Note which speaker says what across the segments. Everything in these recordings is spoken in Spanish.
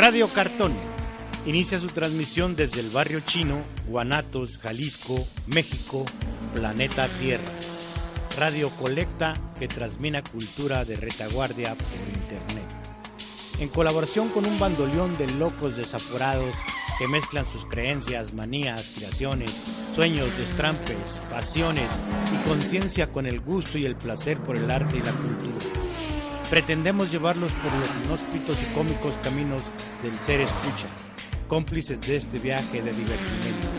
Speaker 1: Radio Cartón inicia su transmisión desde el barrio chino, Guanatos, Jalisco, México, planeta Tierra. Radio Colecta que transmite cultura de retaguardia por internet. En colaboración con un bandoleón de locos desaforados que mezclan sus creencias, manías, aspiraciones, sueños, destrampes, pasiones y conciencia con el gusto y el placer por el arte y la cultura. Pretendemos llevarlos por los inhóspitos y cómicos caminos del ser escucha, cómplices de este viaje de divertimento.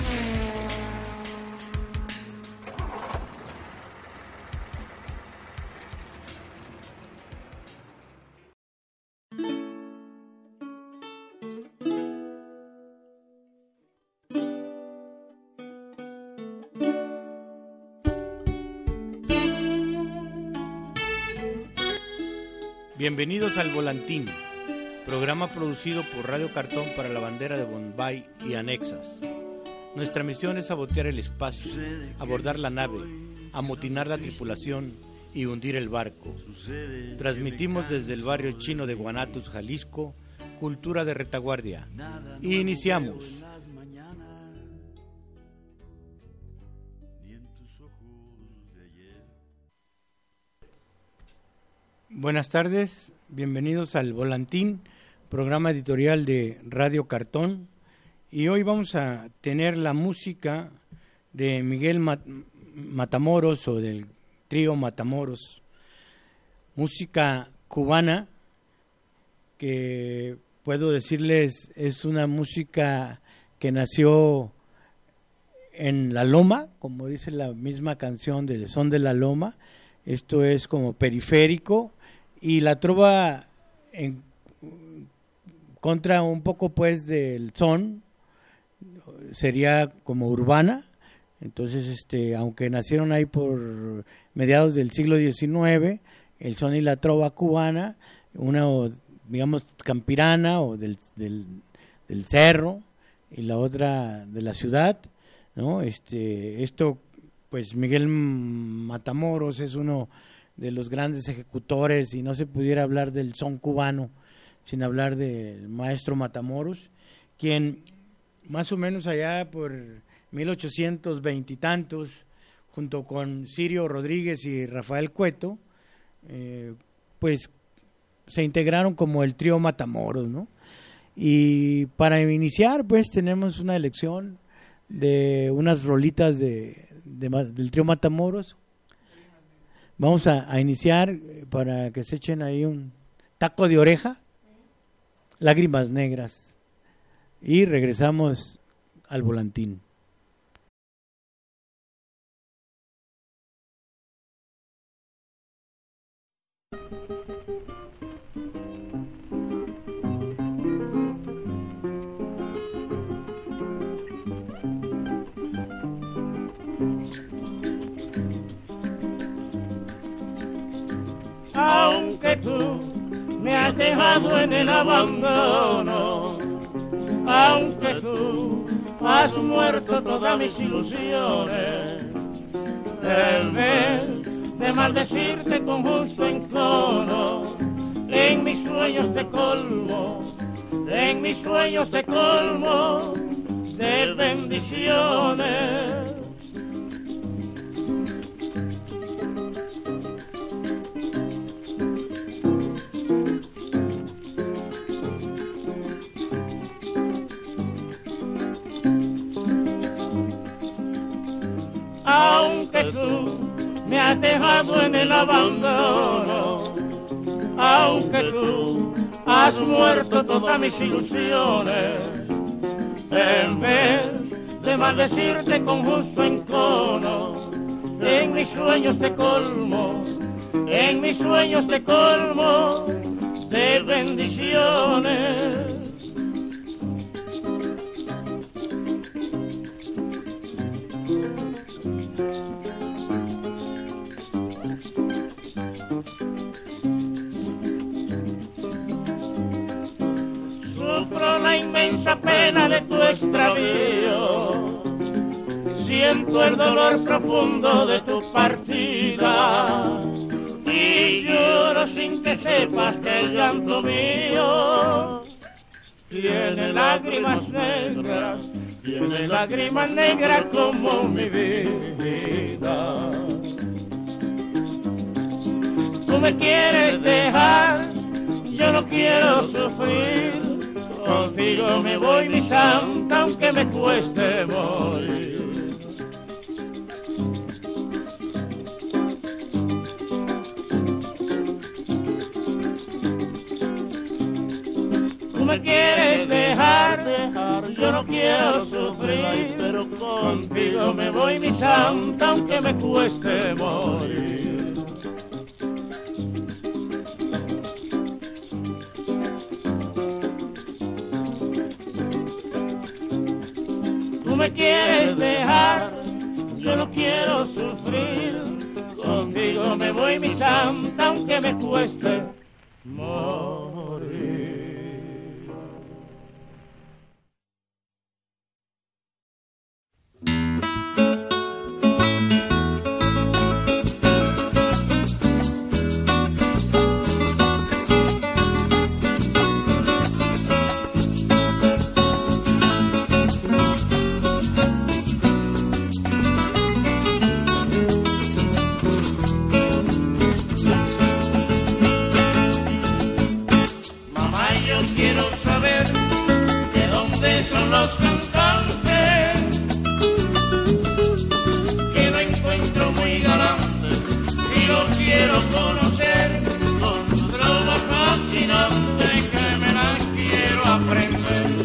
Speaker 1: Bienvenidos al Volantín, programa producido por Radio Cartón para la bandera de Bombay y anexas. Nuestra misión es sabotear el espacio, abordar la nave, amotinar la tripulación y hundir el barco. Transmitimos desde el barrio chino de Guanatos, Jalisco, cultura de retaguardia. Y iniciamos. Buenas tardes, bienvenidos al Volantín, programa editorial de Radio Cartón. Y hoy vamos a tener la música de Miguel Matamoros o del trío Matamoros, música cubana que puedo decirles es una música que nació en La Loma, como dice la misma canción de Son de la Loma. Esto es como periférico y la trova en contra un poco pues del son sería como urbana. Entonces aunque nacieron ahí por mediados del siglo XIX, el son y la trova cubana, una digamos campirana o del cerro y la otra de la ciudad, ¿no? Esto pues Miguel Matamoros es uno de los grandes ejecutores y no se pudiera hablar del son cubano sin hablar del maestro Matamoros, quien más o menos allá por 1820 y tantos, junto con Sirio Rodríguez y Rafael Cueto, pues se integraron como el trío Matamoros, ¿no? Y para iniciar, pues tenemos una elección de unas rolitas del trío Matamoros. Vamos a iniciar para que se echen ahí un taco de oreja, Lágrimas Negras, y regresamos al Volantín.
Speaker 2: Aunque tú me has dejado en el abandono, aunque tú has muerto todas mis ilusiones, en vez de maldecirte con justo encono, en mis sueños te colmo, en mis sueños te colmo de bendiciones. Aunque tú me has dejado en el abandono, aunque tú has muerto todas mis ilusiones, en vez de maldecirte con justo encono, en mis sueños te colmo, en mis sueños te colmo de bendiciones. Sufro la inmensa pena de tu extravío, siento el dolor profundo de tu partida y lloro sin que sepas que el llanto mío tiene lágrimas negras como mi vida. Tú me quieres dejar, yo no quiero sufrir, contigo me voy mi santa aunque me cueste morir. Tú me quieres dejar, yo no quiero sufrir, pero contigo me voy mi santa aunque me cueste morir. Tú me quieres dejar, yo no quiero sufrir, contigo me voy mi santa aunque me cueste morir. Son los cantantes que no encuentro muy galantes y los quiero conocer con su trova fascinante que me la quiero aprender.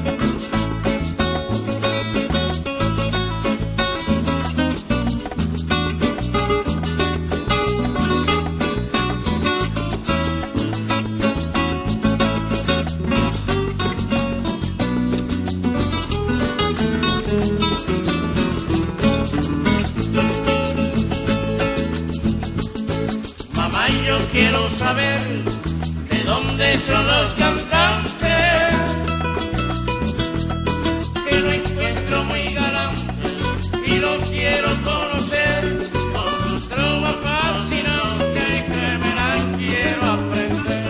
Speaker 2: Quiero saber de dónde son los cantantes que no encuentro muy galantes y los quiero conocer con sus trovas fascinantes que me las quiero aprender.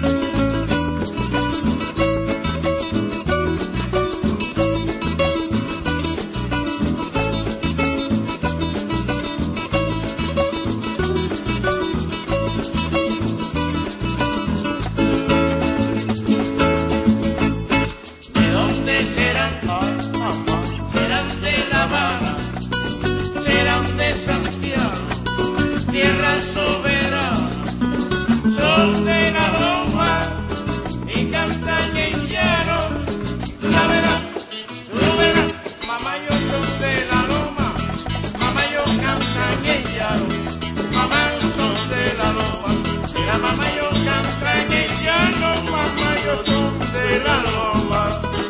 Speaker 2: Tierra soberana, son de la Loma y cantan en llano. Ya verás, tú verás, mamá yo soy de la Loma, mamá yo cantan en llano, mamá son de la Loma, mira mamá yo cantan en llano, mamá yo son de la Loma.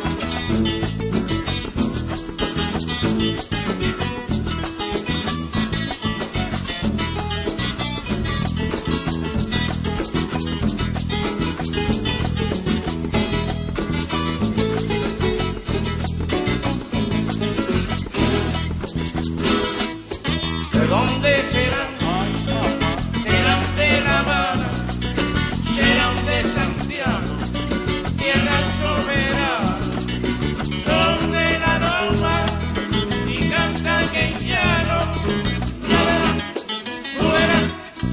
Speaker 2: ¿Dónde serán? Serán de La Habana, serán de Santiago, tierra soberana, son de la Loma y cantan en llano. Ya verás, tú verás.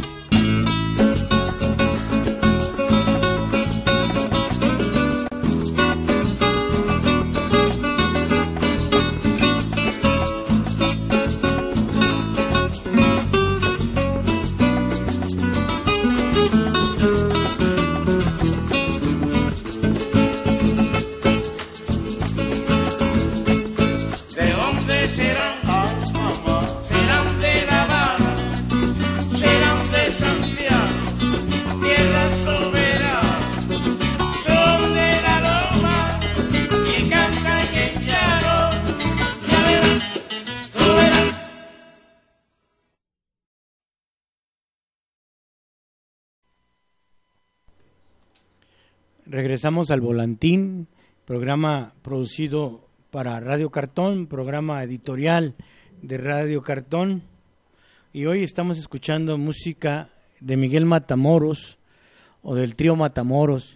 Speaker 1: Regresamos al Volantín, programa producido para Radio Cartón, programa editorial de Radio Cartón. Y hoy estamos escuchando música de Miguel Matamoros o del trío Matamoros.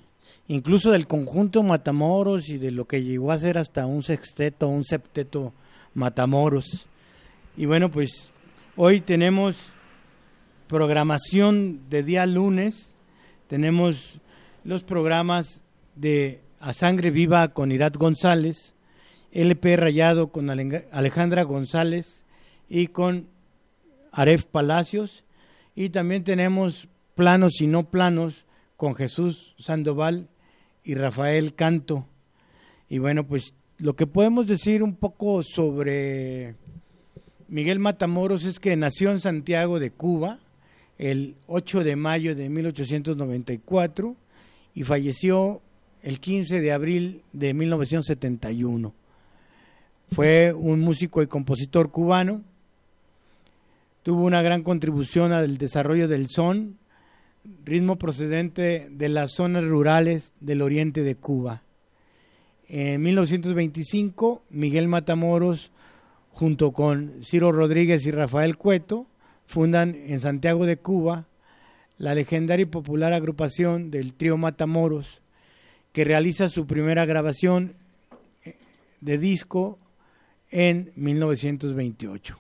Speaker 1: incluso del conjunto Matamoros y de lo que llegó a ser hasta un sexteto, un septeto Matamoros. Y bueno, pues hoy tenemos programación de día lunes, tenemos los programas de A Sangre Viva con Irat González, LP Rayado con Alejandra González y con Aref Palacios, y también tenemos Planos y No Planos con Jesús Sandoval y Rafael Canto. Y bueno, pues lo que podemos decir un poco sobre Miguel Matamoros es que nació en Santiago de Cuba el 8 de mayo de 1894 y falleció el 15 de abril de 1971. Fue un músico y compositor cubano. Tuvo una gran contribución al desarrollo del son, ritmo procedente de las zonas rurales del oriente de Cuba. En 1925, Miguel Matamoros, junto con Ciro Rodríguez y Rafael Cueto, fundan en Santiago de Cuba la legendaria y popular agrupación del Trío Matamoros, que realiza su primera grabación de disco en 1928.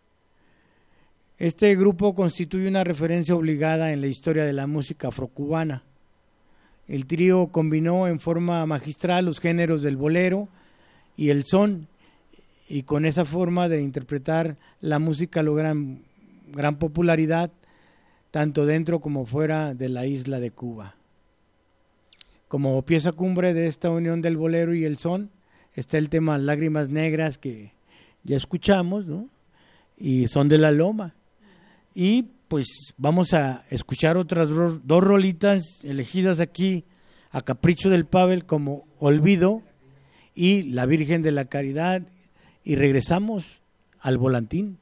Speaker 1: Este grupo constituye una referencia obligada en la historia de la música afrocubana. El trío combinó en forma magistral los géneros del bolero y el son, y con esa forma de interpretar la música logran gran popularidad tanto dentro como fuera de la isla de Cuba. Como pieza cumbre de esta unión del bolero y el son está el tema Lágrimas Negras, que ya escuchamos, ¿no? Y Son de la Loma. Y pues vamos a escuchar otras dos rolitas elegidas aquí a capricho del Pavel, como Olvido y La Virgen de la Caridad, y regresamos al volantín.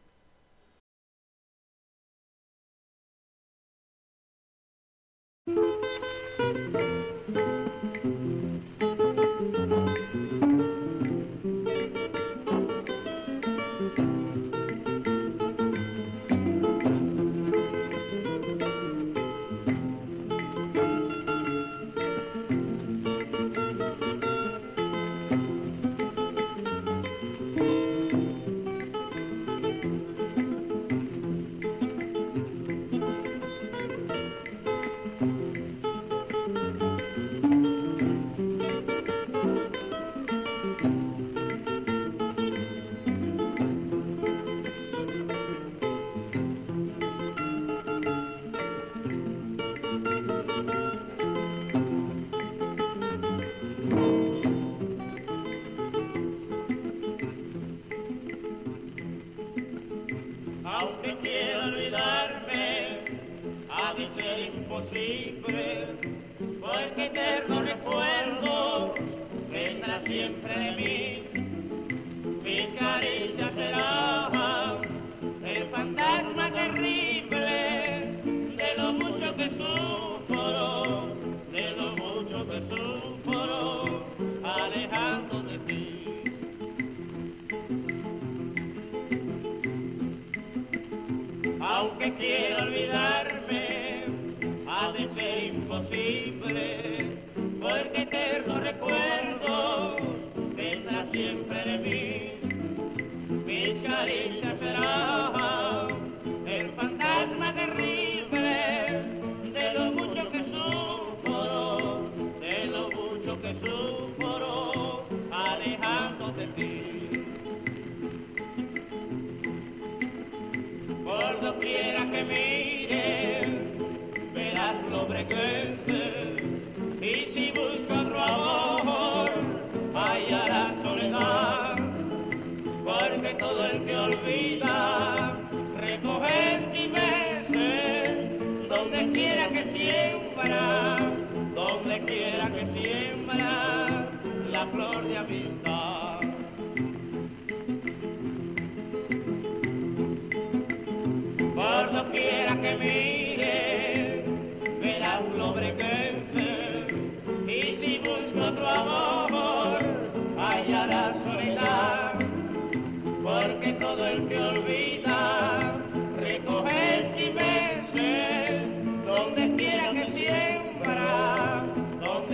Speaker 2: Aunque quiero olvidarme, ha de ser imposible, porque eterno recuerdo vendrá siempre de mí. Mis caricias serán el fantasma terrible de lo mucho que sufro, de lo mucho que sufro, alejando de ti. Aunque quiero olvidarme, ha de ser imposible, porque eterno recuerdo vendrá siempre de mí. Mis caricias serán el fantasma terrible de lo mucho que sufro, de lo mucho que sufro, alejando de ti. Por doquiera que mire, verás lobregueces, y si busco otro amor, hallarás soledad, porque todo el que olvida, recoge estimeces, donde quiera que siembra, donde quiera que siembra, la flor de amistad. Por doquiera que mire, verá un lobregueces, y si busco otro amor, hallará soledad, porque todo el que olvida, recoge estimeces, donde quiera que siembra, donde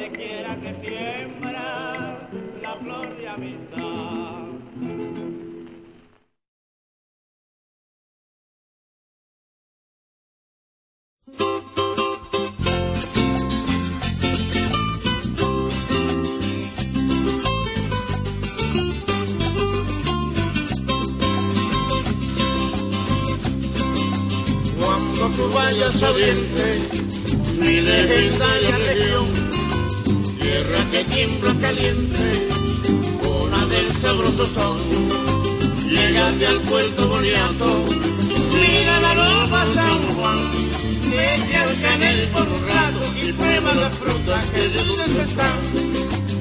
Speaker 2: tú vayas a Oriente, mi legendaria región, tierra que tiembla caliente, cuna del sabroso son. Llegaste al puerto Boniato, mira la loma San Juan, vete al Canel por un rato y prueba las frutas que dulces están.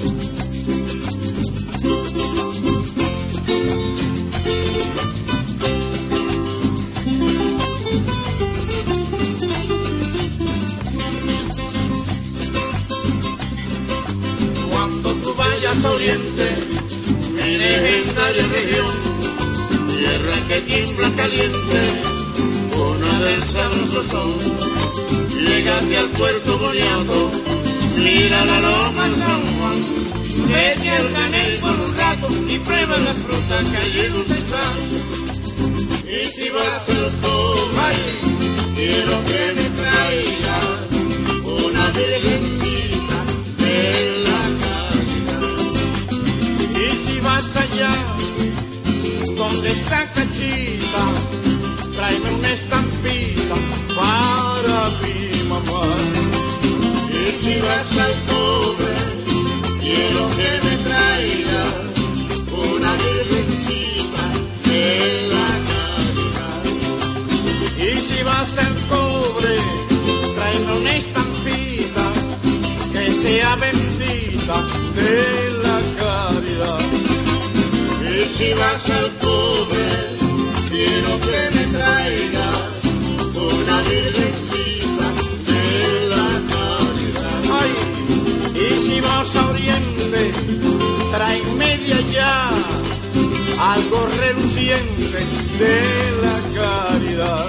Speaker 2: Cuando tú vayas a Oriente, mi legendaria región, tierra que tiembla caliente, cuna del sabroso son. Llegaste al puerto Boniato, mira la loma San Juan, vete al Canel por un rato y prueba las frutas que allí dulces están. Y si vas al Valle, quiero que me traigas una virgencita de la caridad. Y si vas allá donde está Cachita, tráeme una estampita para mi mamá. Y si vas al Pobre, quiero que me traiga una virgencita de la caridad. Y si vas al Pobre, tráeme una estampita que sea bendita de la caridad. Y si vas al Pobre, quiero que me traiga una virgencita de la caridad. Ay, y si vas a Oriente, tráeme de allá algo reluciente de la caridad.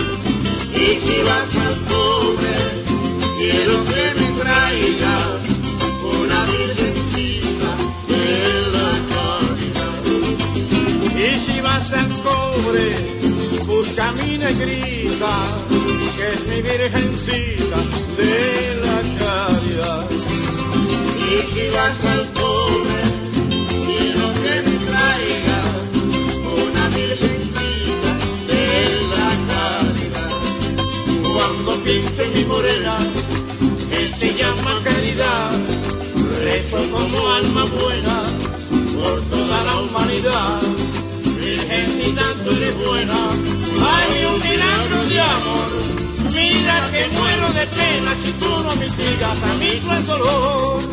Speaker 2: Y si vas al Pobre, quiero que me traiga una virgencita de la caridad. Y si vas al Pobre, busca mi negrita, que es mi virgencita de la caridad. Y si vas al Pobre, quiero que me traiga una virgencita de la caridad. Cuando pienso en mi morena, que se llama caridad, rezo como alma buena por toda la humanidad. Virgencita, tú eres buena, hay un milagro de amor. Mira que muero de pena si tú no mitigas a mí el dolor.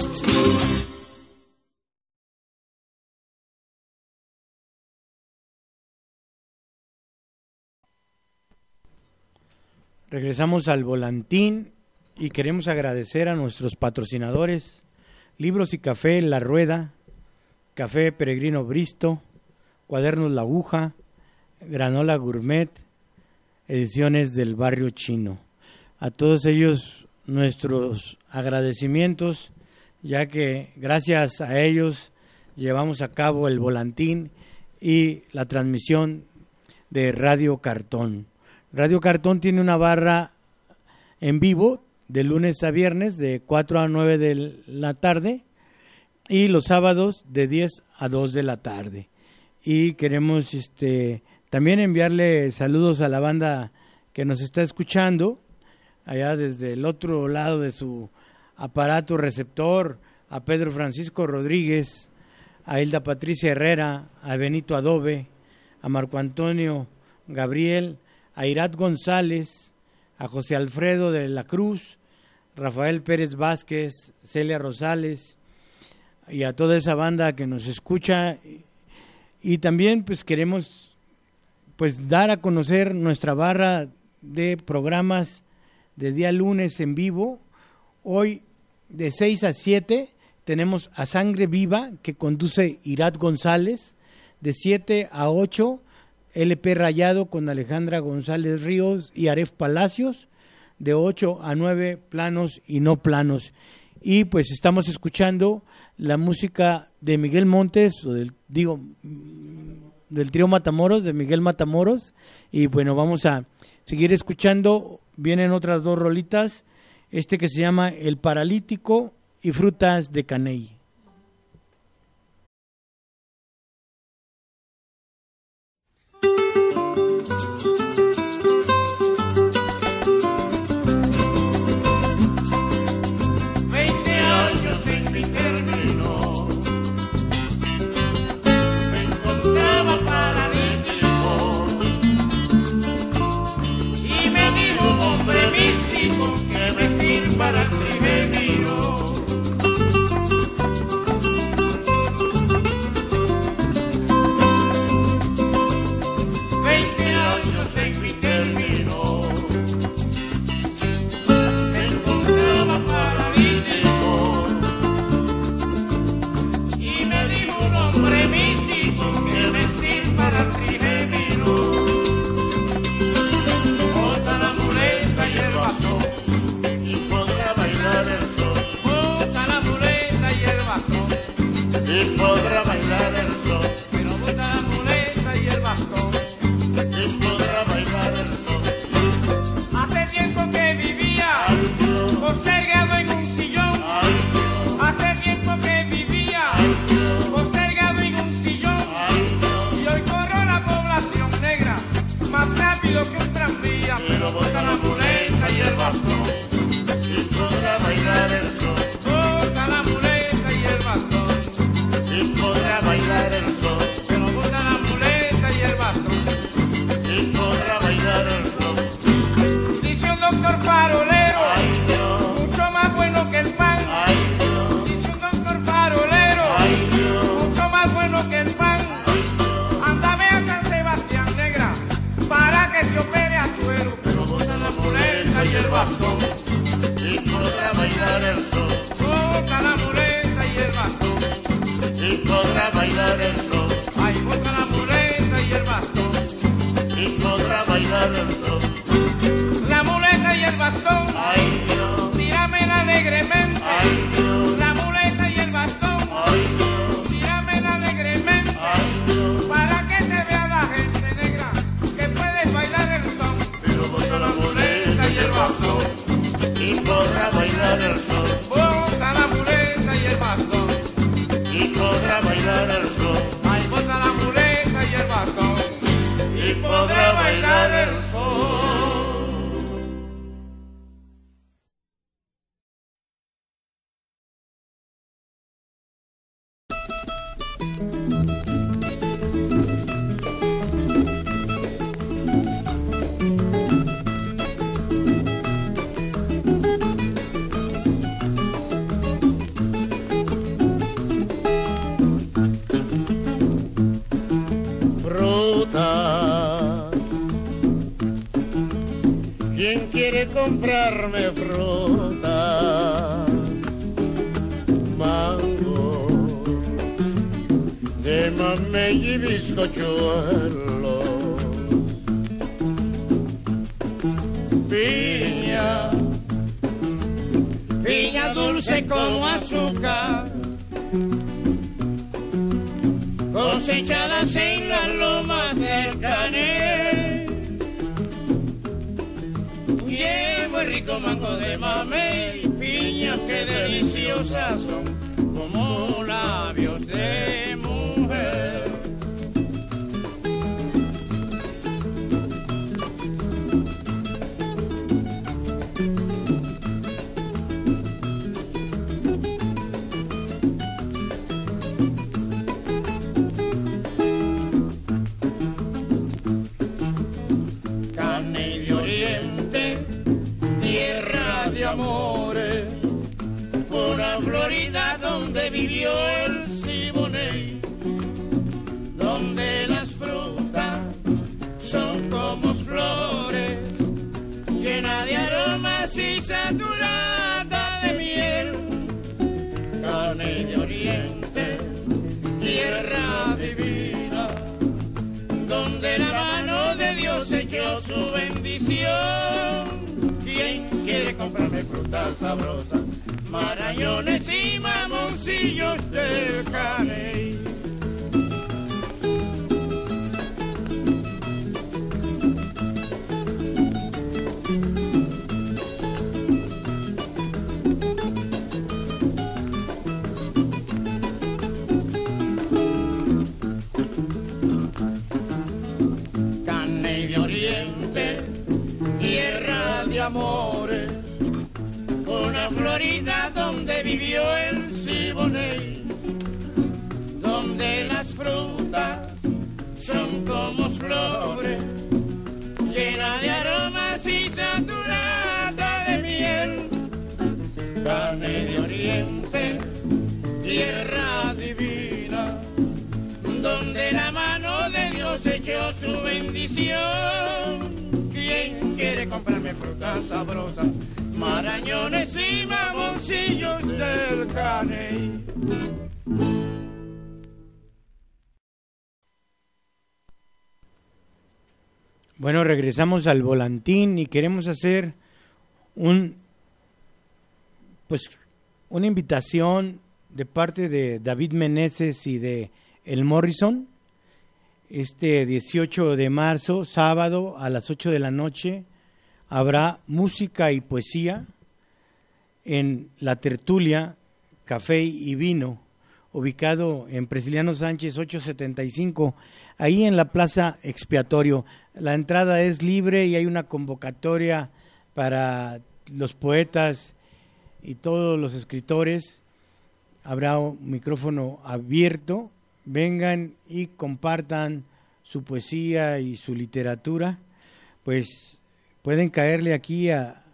Speaker 1: Regresamos al volantín y queremos agradecer a nuestros patrocinadores: Libros y Café La Rueda, Café Peregrino Bristo, Cuadernos La Aguja, Granola Gourmet, Ediciones del Barrio Chino. A todos ellos nuestros agradecimientos, ya que gracias a ellos llevamos a cabo el volantín y la transmisión de Radio Cartón. Radio Cartón tiene una barra en vivo de lunes a viernes de 4 a 9 de la tarde y los sábados de 10 a 2 de la tarde. Y queremos también enviarle saludos a la banda que nos está escuchando allá desde el otro lado de su aparato receptor, a Pedro Francisco Rodríguez, a Hilda Patricia Herrera, a Benito Adobe, a Marco Antonio Gabriel, a Irat González, a José Alfredo de la Cruz, Rafael Pérez Vázquez, Celia Rosales y a toda esa banda que nos escucha. Y también pues queremos dar a conocer nuestra barra de programas de día lunes en vivo. Hoy de 6 a 7 tenemos a Sangre Viva, que conduce Irat González. De 7 a 8 LP Rayado con Alejandra González Ríos y Aref Palacios. De 8 a 9 Planos y No Planos. Y pues estamos escuchando la música de Miguel Montes, del trío Matamoros, de Miguel Matamoros. Y bueno, vamos a seguir escuchando. Vienen otras dos rolitas, que se llama El Paralítico y Frutas de Caney.
Speaker 2: doctor farolero, mucho más bueno que el pan. Dice un doctor farolero, mucho más bueno que el pan. Ándame a San Sebastián, negra, para que te opere a suero. Pero bota la muleta y el bastón y podrá bailar el sol. Bota la muleta y el bastón y podrá bailar el sol. Ay, bota la muleta y el bastón y podrá bailar el sol. La muleta y el bastón, ay Dios, tíramela alegremente. Ay Dios, la muleta y el bastón, ay Dios, tíramela alegremente. Ay Dios, para que te vea la gente negra que puedes bailar el son. Pero bota la muleta y el bastón y podrá bailar el sol. Bota la muleta y el bastón y podrá bailar el sol. Ay, bota la muleta y el bastón y podrá bailar el sol. ¿Quién quiere comprarme fruta? Mango, de mamey y bizcochuelos, piña, piña dulce como azúcar, cosechadas en las lomas del Caney. Llevo el rico mango de mamey, piñas que deliciosas son como labios de mujer. Amores, una Florida donde vivió el Siboney, donde las frutas son como flores, llenas de aromas y saturadas de miel. Caney de Oriente, tierra divina, donde la mano de Dios echó su bendición. ¿Quién quiere comprarme frutas sabrosas, marañones y mamoncillos del Caney? Caney de Oriente, tierra de amores, una Florida donde vivió el Siboney, donde las frutas son como flores, llenas de aromas y saturadas de miel. Caney de Oriente, tierra divina, donde la mano de Dios echó su bendición. ¿Quién quiere comprarme frutas sabrosas, marañones y mamoncillos del Caney?
Speaker 1: Bueno, regresamos al volantín y queremos hacer una invitación de parte de David Meneses y de El Morrison. Este 18 de marzo, sábado, a las 8 de la noche, habrá música y poesía en La Tertulia, Café y Vino, ubicado en Prisciliano Sánchez 875, ahí en la Plaza Expiatorio. La entrada es libre y hay una convocatoria para los poetas y todos los escritores. Habrá un micrófono abierto. Vengan y compartan su poesía y su literatura. Pues pueden caerle aquí a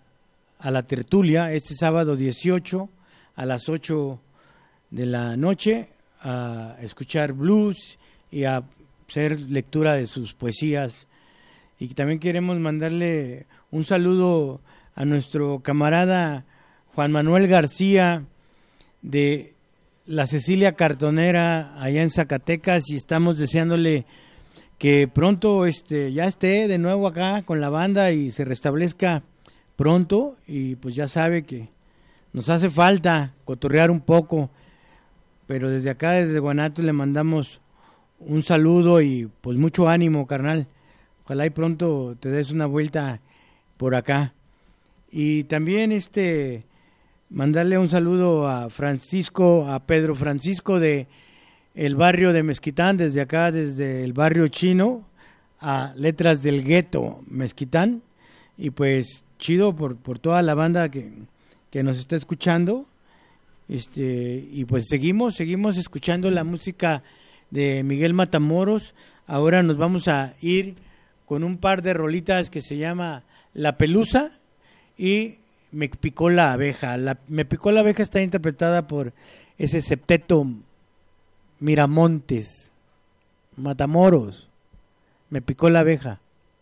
Speaker 1: a la tertulia este sábado 18 a las 8 de la noche a escuchar blues y a hacer lectura de sus poesías. Y también queremos mandarle un saludo a nuestro camarada Juan Manuel García de la Cecilia Cartonera allá en Zacatecas, y estamos deseándole que pronto ya esté de nuevo acá con la banda y se restablezca pronto. Y pues ya sabe que nos hace falta cotorrear un poco, pero desde acá, desde Guanatos, le mandamos un saludo y pues mucho ánimo, carnal. Ojalá y pronto te des una vuelta por acá. Y también mandarle un saludo a Pedro Francisco de el barrio de Mezquitán, desde acá, desde el barrio chino, a Letras del Gueto Mezquitán. Y pues chido por toda la banda que nos está escuchando. Y pues seguimos escuchando la música de Miguel Matamoros. Ahora nos vamos a ir con un par de rolitas que se llama La Pelusa y Me Picó la Abeja. Me Picó la Abeja está interpretada por ese septeto Miramontes. Matamoros, Me Picó la Abeja.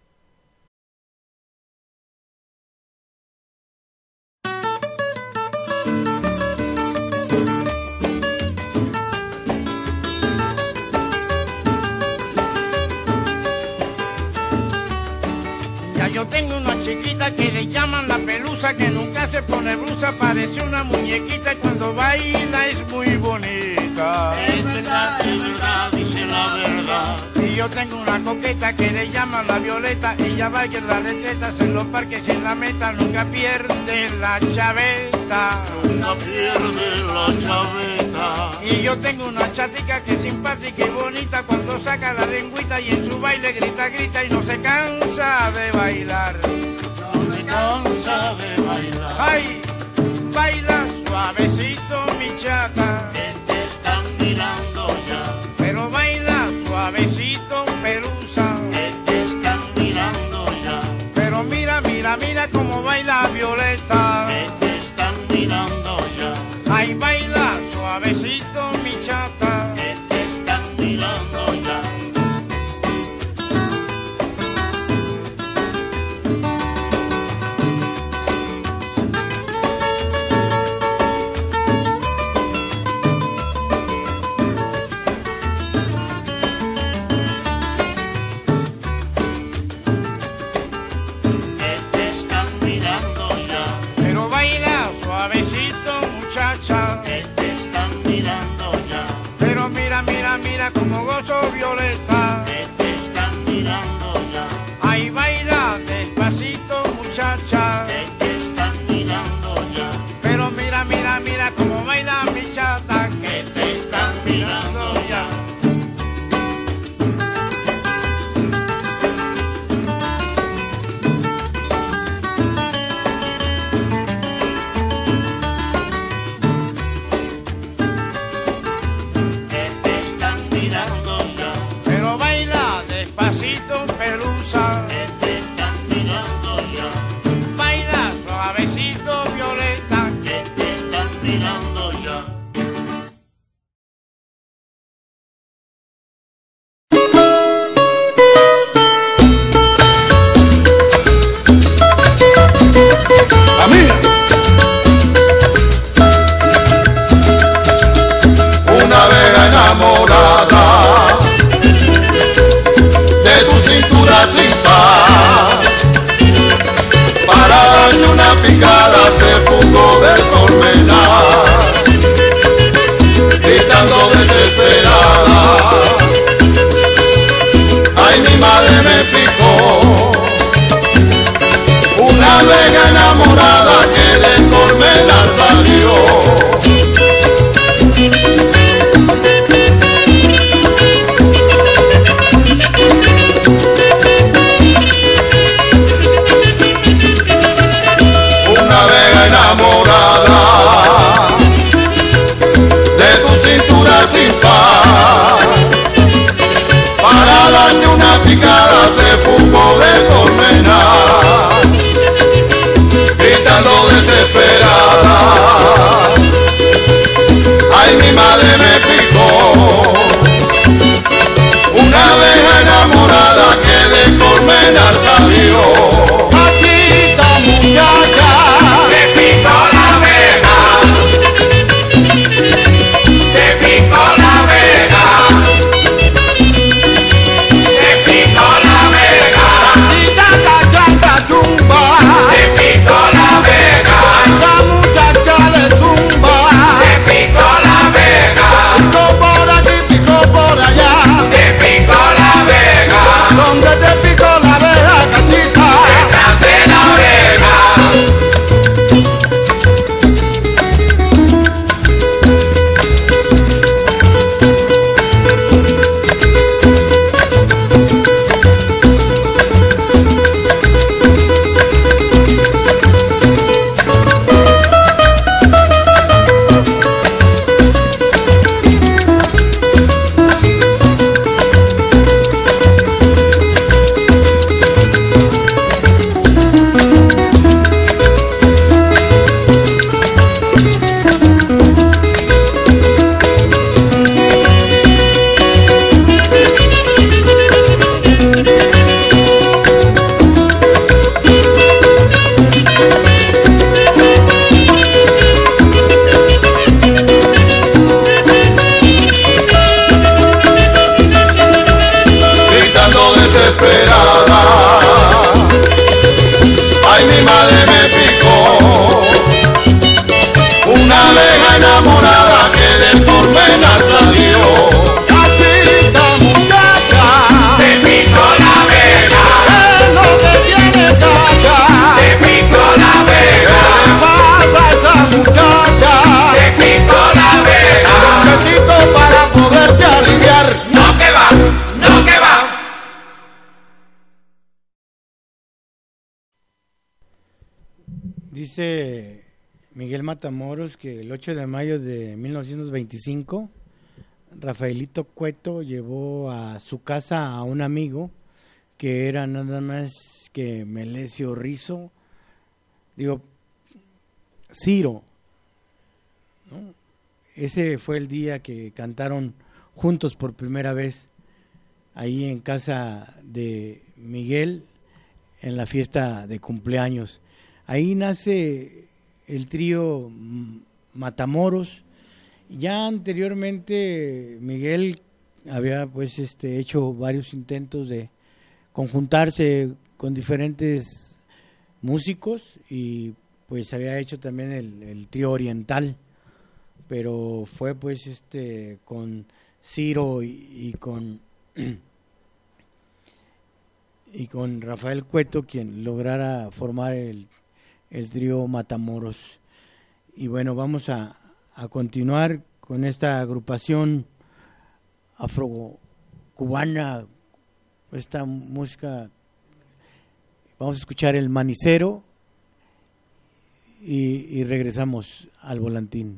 Speaker 2: Yo tengo una chiquita que le llaman la Pelusa, que nunca se pone blusa, parece una muñequita y cuando baila es muy bonita. Es verdad, dice la verdad. Y yo tengo una coqueta que le llaman la Violeta, ella baila en las recetas, en los parques y en la meta, nunca pierde la chaveta. Nunca pierde la chaveta. Y yo tengo una chatica que es simpática y bonita, cuando saca la lengüita y en su baile grita y no se cansa de bailar. No se cansa de bailar. Ay, baila suavecito mi chata, que te están mirando ya. Pero baila suavecito Pelusa, que te están mirando ya. Pero mira cómo baila Violeta, que te están mirando ya. Ay, baila suavecito mi chata, que te están mirando ya. Mira como gozo Violeta, que te están mirando ya. Ay, baila despacito muchacha, que te están mirando ya. Pero mira como baila mi chata, que te están mirando ya.
Speaker 1: Dice Miguel Matamoros que el 8 de mayo de 1925 Rafaelito Cueto llevó a su casa a un amigo que era nada más que Melesio Rizo, Ciro, ¿no? Ese fue el día que cantaron juntos por primera vez ahí en casa de Miguel en la fiesta de cumpleaños. Ahí nace el trío Matamoros. Ya anteriormente Miguel había pues hecho varios intentos de conjuntarse con diferentes músicos y pues había hecho también el trío oriental, pero fue pues con Ciro y con Rafael Cueto quien lograra formar el trío Matamoros. Y bueno, vamos a continuar con esta agrupación afrocubana, esta música. Vamos a escuchar El Manicero y regresamos al volantín.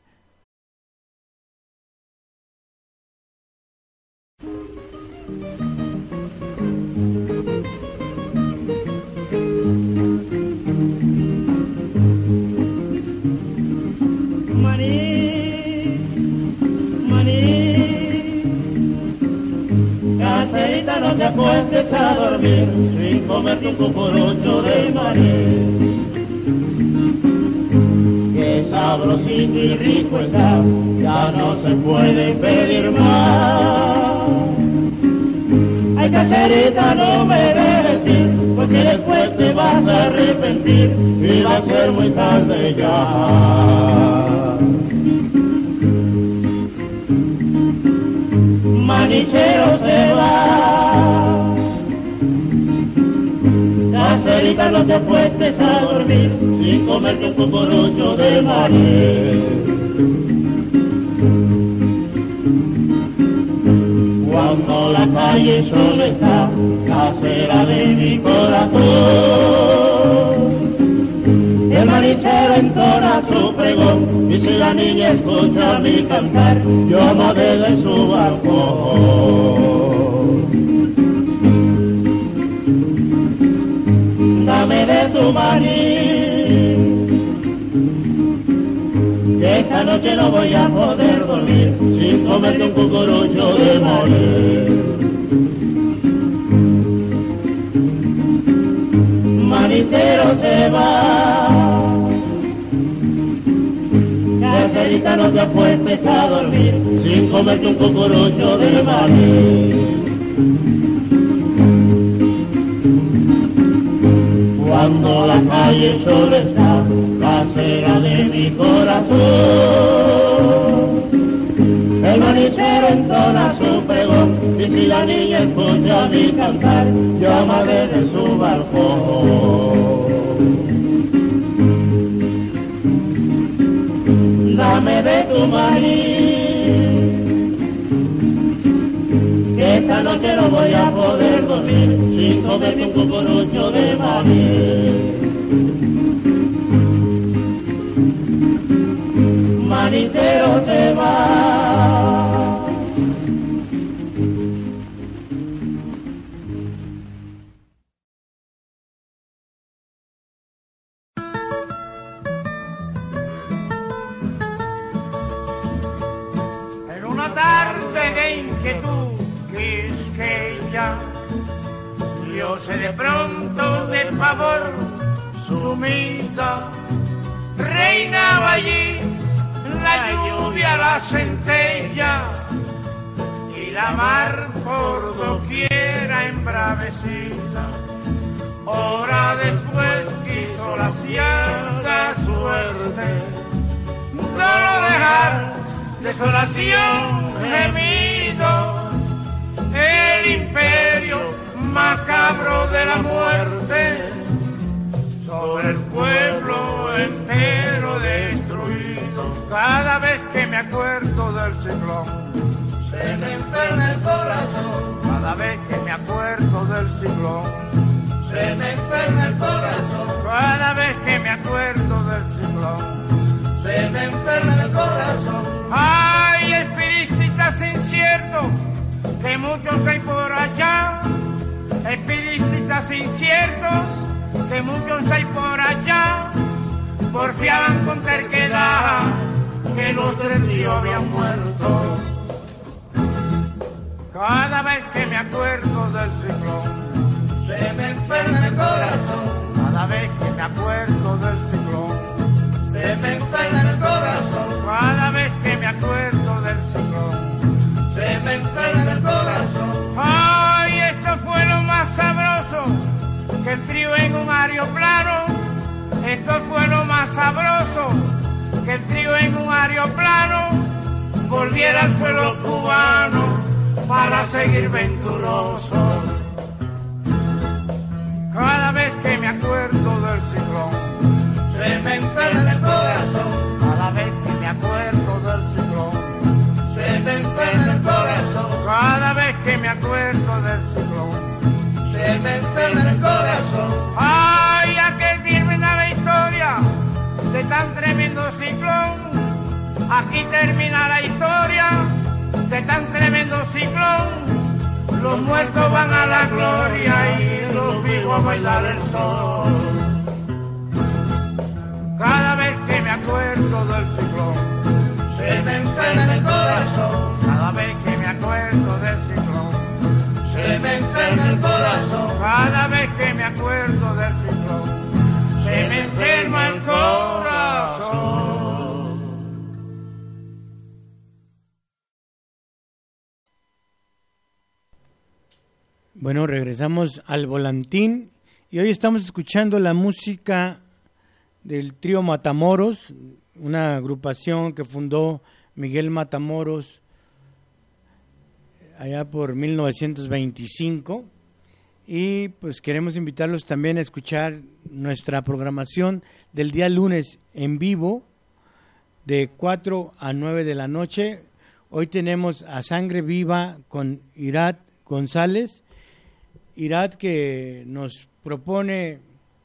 Speaker 3: Caserita, no te acuestes a dormir sin comerte un cucurucho de maní. Que sabrosito y rico está, ya no se puede pedir más. Ay, caserita, no me dejes ir, porque después te vas a arrepentir y va a ser muy tarde ya. Manicero se va, caserita, no te acuestes a dormir sin comerte un cucurucho de maní. Cuando la calle sola está, casera de mi corazón, el manicero entona su pregón, y si la niña escucha mi cantar, yo amaré de su balcón. Dame de tu maní, que esta noche no voy a poder dormir sin comerte un cucurucho de maní. Manicero se va, caserita, no te acuestes a dormir sin comerte un cucurucho de maní. Cuando la calle sola está, casera de mi corazón, el manicero entona su pregón, y si la niña escucha mi cantar, yo amaré de su balcón. Dame de tu maní, que esta noche no voy a poder dormir sin comerte un cucurucho de maní. Manicero se va.
Speaker 2: En una tarde de inquietud quisqueya, yo sé de pronto de pavor sumida, reinaba allí la lluvia, la centella y la mar por doquiera embravecida. Hora después quiso la ciega suerte solo dejar desolación, gemido, el imperio macabro de la muerte sobre el pueblo entero destruido. Cada vez que me acuerdo del ciclón, se me enferma el corazón. Cada vez que me acuerdo del ciclón, se me enferma el corazón. Cada vez que me acuerdo del ciclón,
Speaker 3: se me enferma el corazón.
Speaker 2: ay, espiritistas inciertos, que muchos hay por allá, espiritistas inciertos, que muchos hay por allá, porfiaban con terquedad que los 3 tíos habían muerto. Cada vez que me acuerdo del ciclón,
Speaker 3: Se me enferma el corazón.
Speaker 2: cada vez que me acuerdo del ciclón,
Speaker 3: Se me enferma el corazón.
Speaker 2: cada vez que me acuerdo del ciclón,
Speaker 3: Se me enferma el corazón.
Speaker 2: ay, esto fue lo más sabroso, que el trío en un aeroplano, esto fue lo más sabroso, que el trío en un aeroplano volviera al suelo cubano para seguir venturoso. Cada vez que me acuerdo del ciclón,
Speaker 3: Se me enferma el corazón.
Speaker 2: cada vez que me acuerdo del ciclón,
Speaker 3: Se me enferma el corazón.
Speaker 2: cada vez que me acuerdo del ciclón,
Speaker 3: Se me enferma el corazón.
Speaker 2: ay, a que termina la historia de tan tremendo ciclón. Aquí termina la historia de tan tremendo ciclón. Los muertos van a la gloria y los vivos a bailar el sol. Cada vez que me acuerdo del ciclón,
Speaker 3: Se me enferma el corazón.
Speaker 2: cada vez que me acuerdo del ciclón,
Speaker 3: Se me enferma el corazón.
Speaker 2: cada vez que me acuerdo del ciclón, se me enferma el corazón.
Speaker 1: Bueno, regresamos al volantín y hoy estamos escuchando la música del trío Matamoros, una agrupación que fundó Miguel Matamoros allá por 1925, y pues queremos invitarlos también a escuchar nuestra programación del día lunes en vivo de 4 a 9 de la noche. Hoy tenemos a Sangre Viva con Irat González. Irat, que nos propone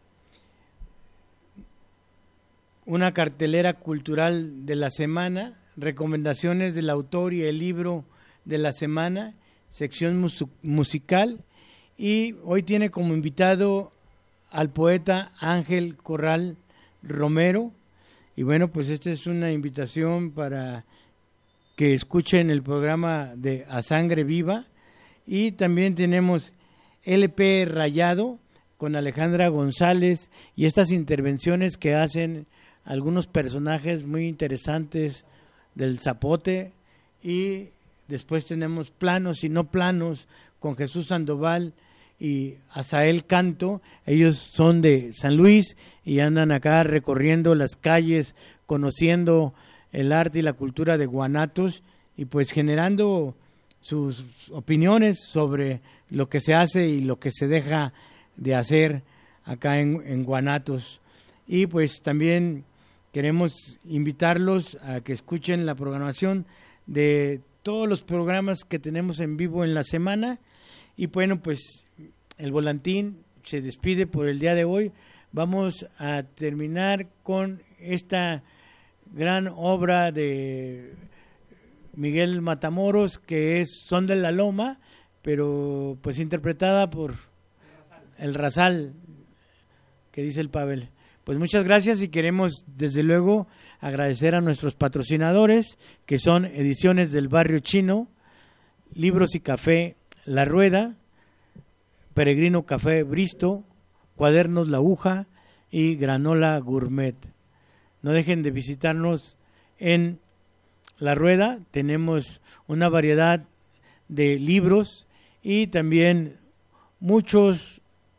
Speaker 1: una cartelera cultural de la semana, recomendaciones del autor y el libro de la semana, sección musical, y hoy tiene como invitado al poeta Ángel Corral Romero. Y bueno, pues esta es una invitación para que escuchen el programa de A Sangre Viva. Y también tenemos LP Rayado con Alejandra González y estas intervenciones que hacen algunos personajes muy interesantes del zapote. Y después tenemos Planos y No Planos con Jesús Sandoval y Asael Canto. Ellos son de San Luis y andan acá recorriendo las calles, conociendo el arte y la cultura de Guanatos y pues generando sus opiniones sobre lo que se hace y lo que se deja de hacer acá en Guanatos. Y pues también queremos invitarlos a que escuchen la programación de todos los programas que tenemos en vivo en la semana. Y bueno, pues el volantín se despide por el día de hoy. Vamos a terminar con esta gran obra de Miguel Matamoros, que es Son de la Loma, pero pues interpretada por el Razal, que dice el Pavel. Pues muchas gracias y queremos desde luego agradecer a nuestros patrocinadores, que son Ediciones del Barrio Chino, Libros y Café La Rueda, Peregrino Café Bristo, Cuadernos La Aguja y Granola Gourmet. No dejen de visitarnos en La Rueda, tenemos una variedad de libros y también muchos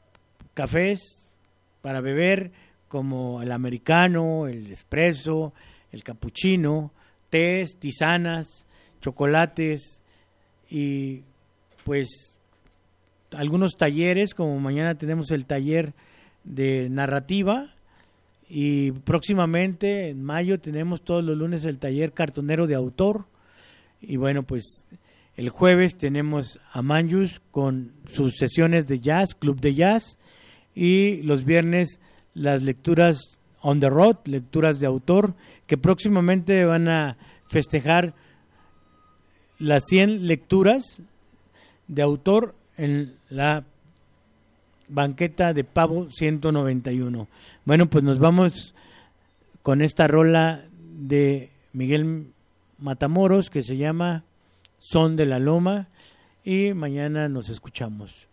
Speaker 1: cafés para beber, como el americano, el espresso, el capuchino, tés, tisanas, chocolates y pues algunos talleres, como mañana tenemos el taller de narrativa y próximamente en mayo tenemos todos los lunes el taller cartonero de autor. Y bueno, pues el jueves tenemos a Manjus con sus sesiones de jazz, club de jazz, y los viernes las lecturas On the Road, lecturas de autor, que próximamente van a festejar las 100 lecturas de autor en la banqueta de Pavo 191. Bueno, pues nos vamos con esta rola de Miguel Matamoros que se llama Son de la Loma, y mañana nos escuchamos.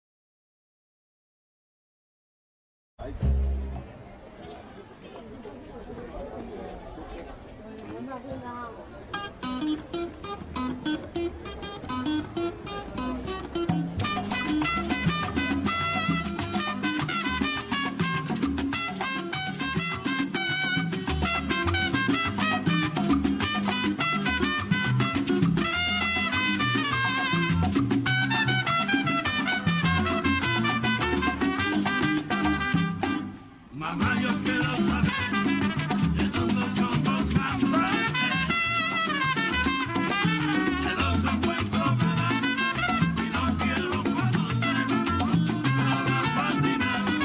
Speaker 2: Mamá, yo quiero saber de dónde son los amantes, de los encuentros de la y no quiero conocer tu cara fascinante,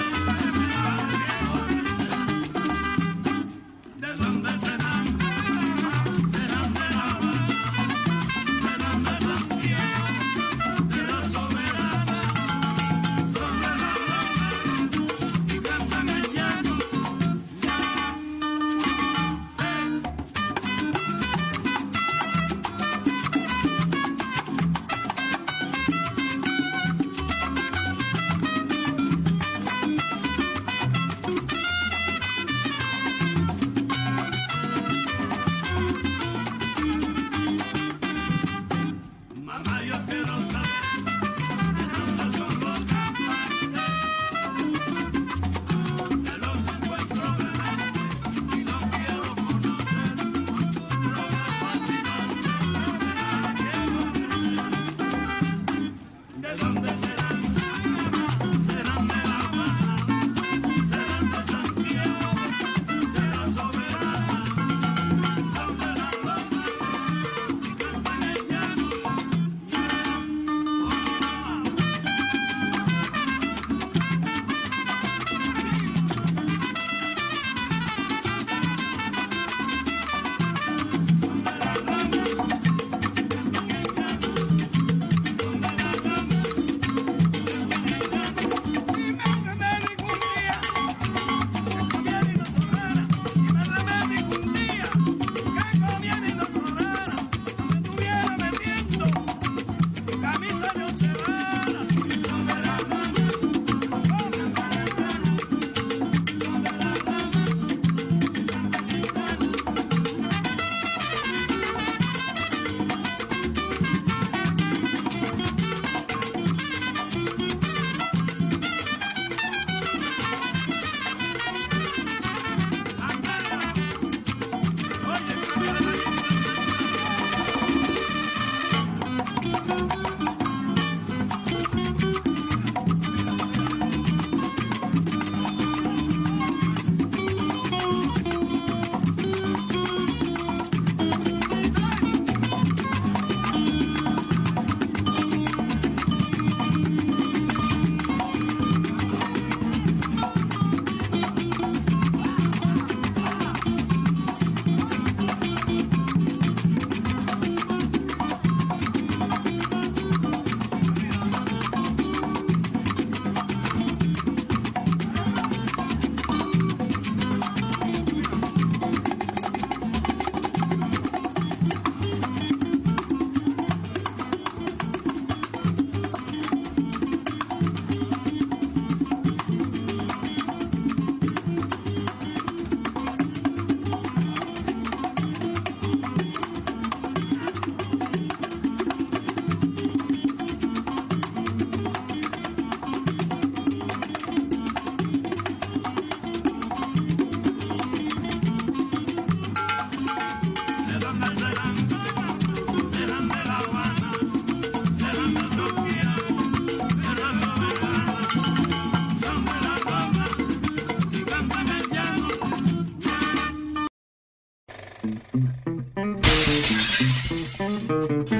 Speaker 2: de dónde serán, serán de La Habana, serán de Santiago, de la Soberana, son de la Loma y cantan el llano. Mamá, yo quiero saber de dónde son los amantes, de los encuentros de mente, y no quiero conocer tu droga fascinante, de dónde serán, serán de La Habana, serán de Santiago, de la Soberana, son de la Loma y cantan el llano.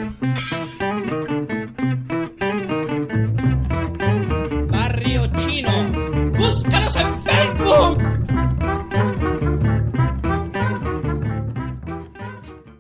Speaker 4: Barrio Chino.